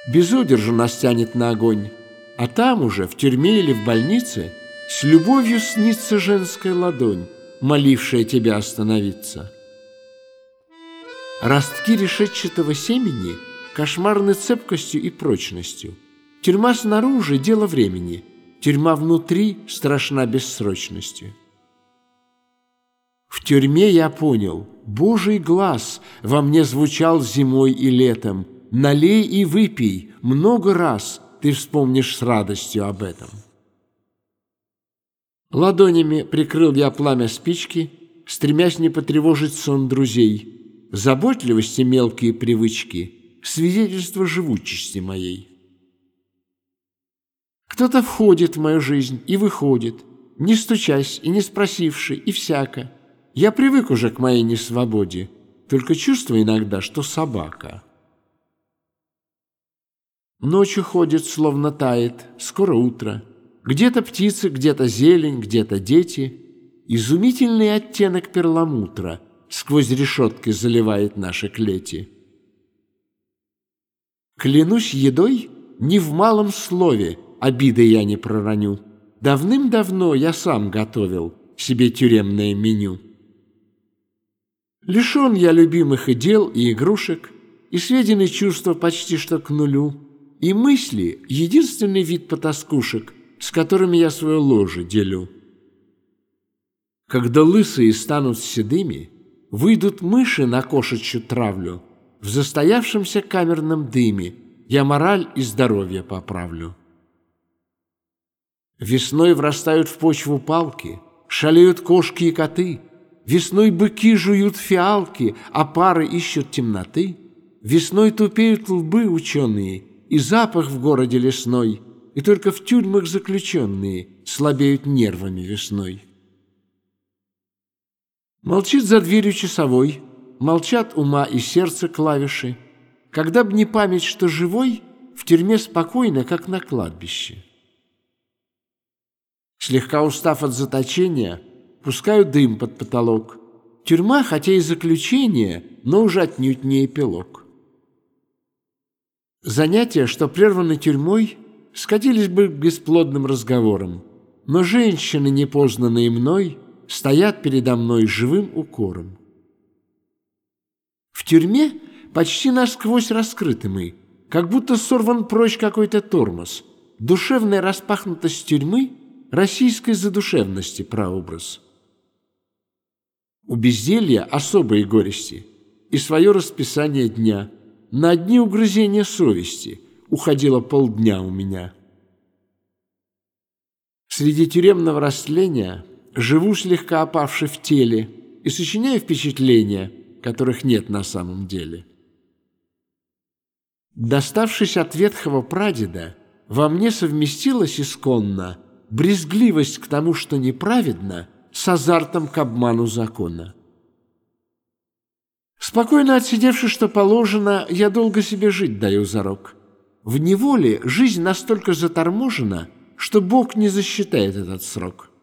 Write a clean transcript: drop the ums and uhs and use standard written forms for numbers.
Без удержу нас тянет на огонь, а там уже, в тюрьме или в больнице, с любовью снится женская ладонь, молившая тебя остановиться. Ростки решетчатого семени кошмарны цепкостью и прочностью. Тюрьма снаружи – дело времени, тюрьма внутри страшна бессрочностью. В тюрьме я понял, Божий глаз во мне звучал зимой и летом. Налей и выпей, много раз ты вспомнишь с радостью об этом. Ладонями прикрыл я пламя спички, стремясь не потревожить сон друзей. Заботливости мелкие привычки, свидетельство живучести моей. Кто-то входит в мою жизнь и выходит, не стучась и не спросивши, и всяко. Я привык уже к моей несвободе, только чувствую иногда, что собака. Ночью ходит, словно тает, скоро утро. Где-то птицы, где-то зелень, где-то дети. Изумительный оттенок перламутра сквозь решетки заливает наши клети. Клянусь едой, ни в малом слове обиды я не пророню. Давным-давно я сам готовил себе тюремное меню. Лишен я любимых и дел, и игрушек, и сведены чувства почти что к нулю, и мысли — единственный вид потаскушек, с которыми я свое ложе делю. Когда лысые станут седыми, выйдут мыши на кошачью травлю, в застоявшемся камерном дыме я мораль и здоровье поправлю. Весной врастают в почву палки, шалеют кошки и коты. Весной быки жуют фиалки, а пары ищут темноты. Весной тупеют лбы ученые, и запах в городе лесной, и только в тюрьмах заключенные слабеют нервами весной. Молчит за дверью часовой, молчат ума и сердце клавиши. Когда б не память, что живой, в тюрьме спокойно, как на кладбище. Слегка устав от заточения, пускаю дым под потолок. Тюрьма, хотя и заключение, но уже отнюдь не эпилог. Занятия, что прерваны тюрьмой, скатились бы к бесплодным разговорам, но женщины, непознанные мной, стоят передо мной живым укором. В тюрьме почти насквозь раскрыты мы, как будто сорван прочь какой-то тормоз. Душевная распахнутость тюрьмы — российской задушевности прообраз. У безделья особые горести и свое расписание дня. На одни угрызения совести уходило полдня у меня. Среди тюремного растления живу слегка опавши в теле и сочиняю впечатления, которых нет на самом деле. Доставшись от ветхого прадеда, во мне совместилась исконно брезгливость к тому, что неправедно, с азартом к обману закона. Спокойно отсидевши, что положено, я долго себе жить даю зарок. В неволе жизнь настолько заторможена, что Бог не засчитает этот срок.